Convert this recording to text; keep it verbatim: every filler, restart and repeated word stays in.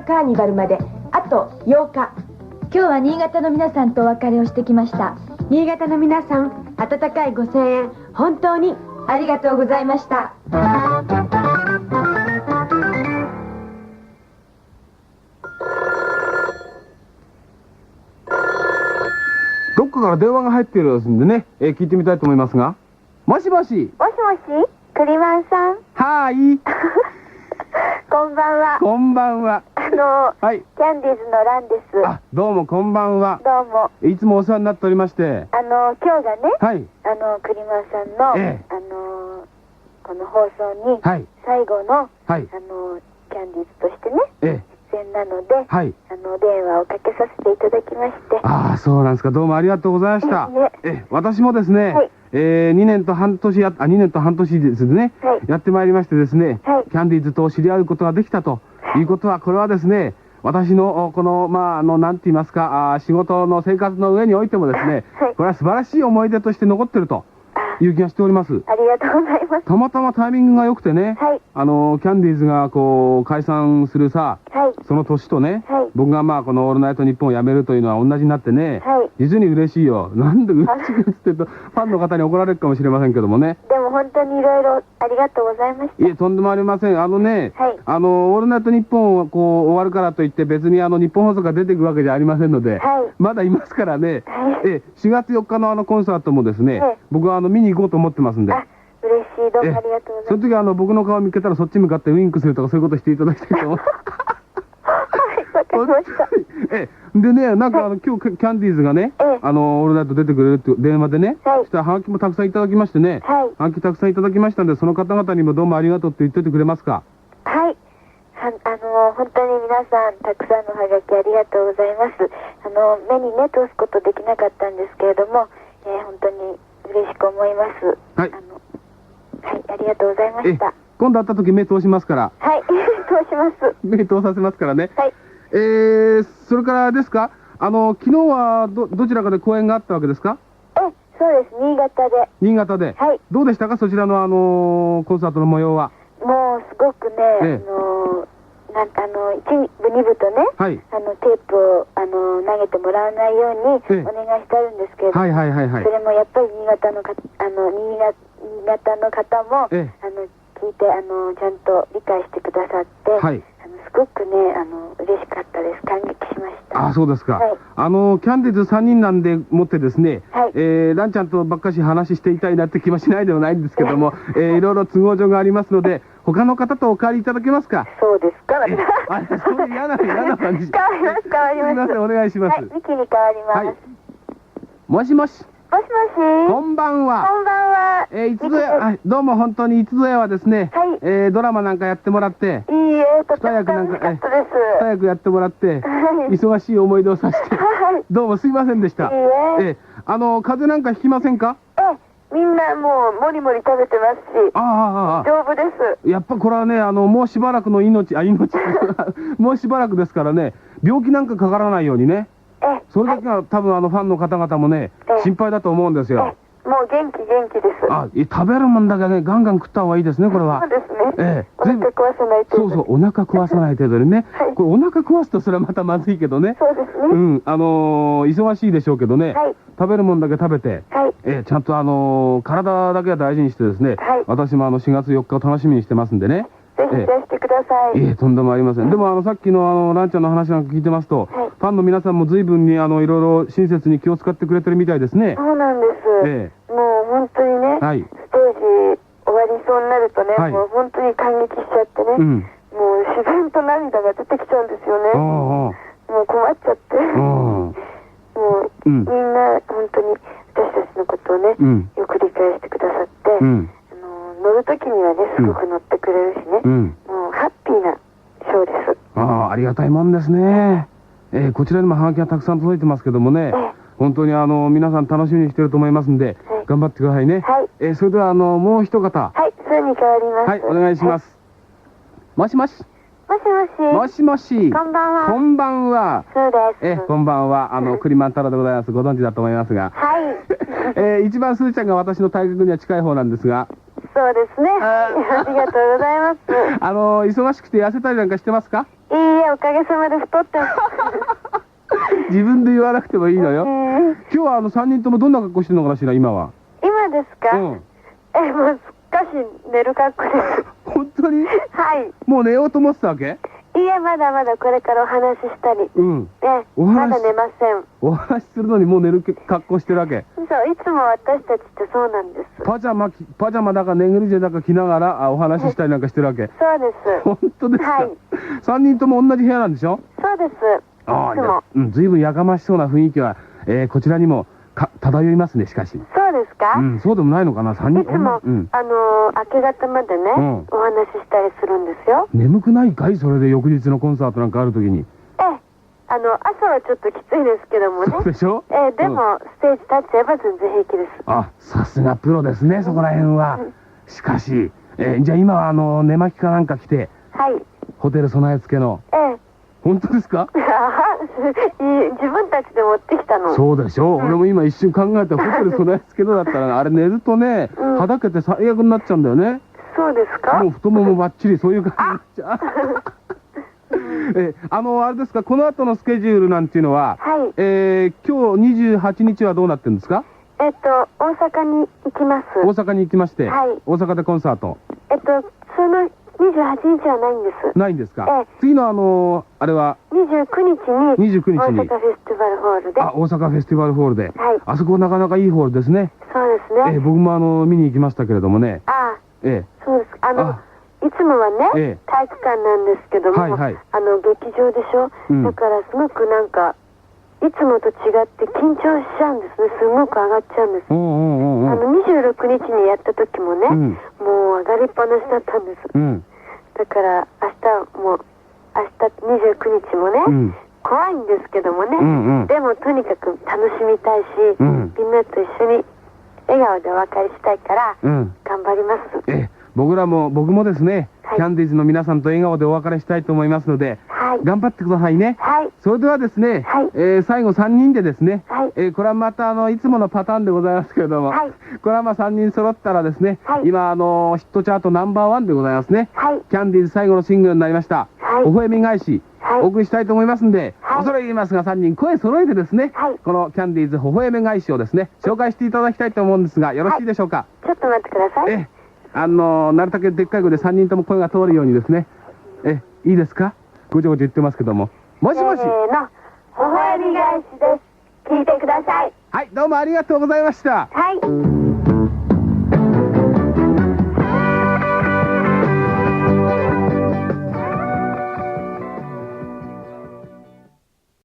カーニバルまであとようか。 今日は新潟の皆さんとお別れをしてきました。 新潟の皆さん、温かいご声援本当にありがとうございました。 どっかから電話が入っているようですんでね、えー、聞いてみたいと思いますが。もしもし。 もしもし、クリマンさん。 はーい。 こんばんは。 こんばんは。 あの、 はい、 キャンディーズのランです。 あ、どうもこんばんは。 どうも。 いつもお世話になっておりまして。 あの、今日がね、 はい、 あの、クリマンさんの、 ええ、 あの、この放送に、 はい、 最後の、 はい、 あの、キャンディーズとしてね、 ええ、 出演なので、 はい、 あの、電話をかけさせていただきまして。 ああ、そうなんですか。どうもありがとうございました。 ね、 え、私もですね、 はい、 えー、にねんと半年や、あ、にねんと半年ですね、 はい、 やってまいりましてですね、 はい、 キャンディーズと知り合うことができたということは、これはですね、私のこの、まあ、あの、なんて言いますか、あ、仕事の生活の上においてもですね、 はい、 これは素晴らしい思い出として残ってるという気がしております。 ありがとうございます。 たまたまタイミングが良くてね、 はい、 あの、キャンディーズがこう、解散するさ、 はい、 その年とね、 はい、 僕がまあ、このオールナイトニッポンを辞めるというのは同じになってね、 はい、 実に嬉しいよ。なんでうちがつって言うと、ファンの方に怒られるかもしれませんけどもね。 でも本当にいろいろありがとうございました。 いえ、とんでもありません。あのね、 はい、 あの、オールナイトニッポンはこう、終わるからといって別にあの、日本放送が出ていくわけじゃありませんので、 はい、 まだいますからね、 はい、 え、しがつよっかのあの、コンサートもですね、 はい、 僕はあの、見に行こうと思ってますんで。 あ、嬉しい。どうもありがとうございます。 その時はあの、僕の顔見つけたらそっち向かってウインクするとかそういうことしていただきたいと思います。 わかりました。 ええ、でね、なんかあの、今日キャンディーズがね、 ええ、 あの、オールナイト出てくれるって電話でね、 はい、 そしたらハガキもたくさんいただきましてね、 はい、 ハガキたくさんいただきましたんで、その方々にもどうもありがとうって言っといてくれますか。 はい。はあの、本当に皆さん、たくさんのハガキありがとうございます。あの、目にね、通すことできなかったんですけれども、えー、本当に嬉しく思います。 はい。 あの、はい、ありがとうございました。 今度会った時目通しますから。 はい、通します。 目通させますからね。 はい。 えー、それからですか、あの、昨日はど、どちらかで公演があったわけですか？ え、そうです。新潟で。 新潟で。 はい。 どうでしたか、そちらのあのー、コンサートの模様は。 もう、すごくね、 ええ、 あの、なんかあの、一部、二部とね、 はい、 あの、テープを、あの、投げてもらわないようにええ、 お願いしてあるんですけれども、 はいはいはいはい。 それもやっぱり新潟のか、あの、新潟、新潟の方も、 ええ、 あの、聞いて、あの、ちゃんと理解してくださって、 はい、 あの、すごくね、あの、嬉しかったです。感激しました。 ああ、そうですか。 はい、 あの、キャンディーズさんにんなんでもってですね、 はい、 えー、ランちゃんとばっかし話していたいなって気はしないではないんですけども、えー、いろいろ都合上がありますので、他の方とお代わりいただけますか？ そうですか。 えあれ、そういう嫌な、嫌な感じ。 変わります、変わります。 すみません、お願いします。 はい、ミキに変わります。 はい。もしもし。 もしもし。 こんばんは。 こんばんは。 えー、いつぞや、はい、どうも本当にいつぞやはですね、 はい、 えー、ドラマなんかやってもらって、 いいえ、とても二役なんか、 楽しかったです。 二役やってもらって、 はい、 忙しい思い出をさせて、 はい、 どうもすいませんでした。 いいえ。 えー、あの、風邪なんかひきませんか？ え、みんなもう、もりもり食べてますし、 ああ、ああ、 丈夫です。 やっぱこれはね、あの、もうしばらくの命、あ、命、もうしばらくですからね、病気なんかかからないようにね、 え、 それだけが多分あのファンの方々もね、 え心配だと思うんですよ。 え、もう元気元気です。 あ、い食べるもんだけね、ガンガン食った方がいいですね、これは。 そうですね。 ええ、 お腹壊さない程度に。 そうそう、お腹壊さない程度にね。 はい、 これお腹壊すとそれはまたまずいけどね。 そうですね。 うん、あのー、忙しいでしょうけどね。 はい、 食べるもんだけ食べて、 はい、 ええ、ちゃんとあのー、体だけは大事にしてですね、 はい、 私もあのしがつよっかを楽しみにしてますんでね。 ぜひいらしてください。 いえ、とんでもありません。でもあのさっきのあのランちゃんの話なんか聞いてますと、 はい、 ファンの皆さんも随分にあのいろいろ親切に気を使ってくれてるみたいですね。 そうなんです。 ええ、もう本当にね、 はい、 ステージ終わりそうになるとね、 はい、 もう本当に感激しちゃってね、 うん、 もう自然と涙が出てきちゃうんですよね。 ああ、 もう困っちゃって、もう、うん、みんな本当に私たちのことをね、うん、よく理解してくださって、うん、あの乗る時にはねすごく乗ってくれるしね、うん、もうハッピーなショーです。 ああ、ありがたいもんですね。えー、こちらにもハガキがたくさん届いてますけどもね、えー、本当にあの皆さん楽しみにしてると思いますんで、はい、頑張ってくださいね。はい、えー、それではあのもう一方、 はい、すぐに変わります。 はい、お願いします。はい、もしもし。 もしもし。 もしもし。 こんばんは。 こんばんは。 そうです。 え、こんばんは。あの、栗万太郎でございます。ご存知だと思いますが。 はい。 えー、一番すーちゃんが私の体格には近い方なんですが。 そうですね。ありがとうございます。 あの、忙しくて痩せたりなんかしてますか？ いいえ、おかげさまで太ってます。 自分で言わなくてもいいのよ。 えー、 今日はあのさんにんともどんな格好してるのかしら、今は。 今ですか？ うん。 え、もうすっかし寝る格好です。 本当に？ はい。 もう寝ようと思ってたわけ？ いえ、まだまだこれからお話ししたり。 うん。 え、まだ寝ません。 お話しするのにもう寝る格好してるわけ？ そう、いつも私たちってそうなんです。 パジャマ、パジャマだかネグリジェだか着ながらあお話ししたりなんかしてるわけ？ そうです。 本当ですか？ はい。 さんにんとも同じ部屋なんでしょ？ そうです。 ああ、じゃあ、うん、ずいぶんやかましそうな雰囲気は、えー、こちらにもか漂いますね、しかし。 そうですか？ うん、そうでもないのかな、さんにん。 いつも、うん、あのー、明け方までね、うん、お話ししたりするんですよ。 眠くないかい？それで翌日のコンサートなんかあるときに。 ええ、あの、朝はちょっときついですけどもね。 そうでしょ？ ええ、でも、うん、ステージ立っちゃえば全然平気です。 あ、さすがプロですね、そこら辺は。うん、しかし、えー、じゃあ今はあの、寝巻きかなんか着て、 はい。 ホテル備え付けの。 ええ。 本当ですか？ 自分たちで持ってきたの。 そうでしょう、うん、俺も今一瞬考えたホテル備え付けのだったらあれ寝るとね、うん、はだけて最悪になっちゃうんだよね。 そうですか？ もう太ももばっちりそういう感じになっちゃう。えあのあれですか、この後のスケジュールなんていうのは、 はい、 えー、今日にじゅうはちにちはどうなってるんですか？ えっと大阪に行きます。 大阪に行きまして、はい、大阪でコンサート。 えっとそのにじゅうはちにちはないんです。 ないんですか？ ええ、 次のあのー、あれはにじゅうくにちににじゅうくにちに大阪フェスティバルホールで。 あ、大阪フェスティバルホールで。 はい。 あそこなかなかいいホールですね。 そうですね。 ええ、僕もあの見に行きましたけれどもね。 ああ。 ええ。 そうです。あのいつもはね、ええ、体育館なんですけども、はいはい、あの劇場でしょ。うん、だからすごくなんかいつもと違って緊張しちゃうんですね。すごく上がっちゃうんです。あのにじゅうろくにちにやった時もね、うん、もう上がりっぱなしだったんです。うん、だから明日も明日にじゅうくにちもね、うん、怖いんですけどもね、うんうん、でもとにかく楽しみたいし、うん、みんなと一緒に笑顔でお別れしたいから、うん、頑張ります。 え僕らも僕もですね、はい、キャンディーズの皆さんと笑顔でお別れしたいと思いますので、はい、頑張ってくださいね。はい、それではですね、はい、えー、最後さんにんでですね、はい、えー、これはまたあのいつものパターンでございますけれども、はい、これはまあさんにん揃ったらですね、はい、今あのヒットチャートナンバーワンでございますね、はい、キャンディーズ最後のシングルになりました「微笑み返し」はい、お送りしたいと思いますんで、はい、恐れ入りますがさんにん声揃えてですね、はい、このキャンディーズ微笑み返しをですね紹介していただきたいと思うんですが、よろしいでしょうか？ はい、ちょっと待ってください。 えあのなるたけでっかい声でさんにんとも声が通るようにですね、えいいですか？ごちょごちょ言ってますけども、もしもし、 せーの、微笑み返しです。聞いてください。 はい、どうもありがとうございました。 はい。